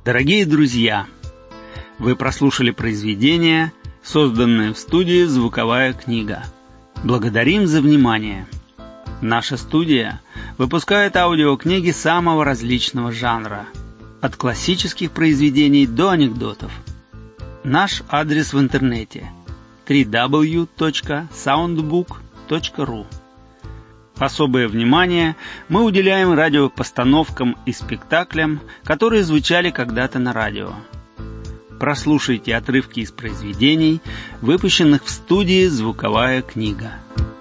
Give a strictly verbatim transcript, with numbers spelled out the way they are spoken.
Дорогие друзья, вы прослушали произведение, созданное в студии «Звуковая книга». Благодарим за внимание. Наша студия выпускает аудиокниги самого различного жанра, от классических произведений до анекдотов. Наш адрес в интернете – дабл ю дабл ю дабл ю точка саундбук точка ру. Особое внимание мы уделяем радиопостановкам и спектаклям, которые звучали когда-то на радио. Прослушайте отрывки из произведений, выпущенных в студии «Звуковая книга».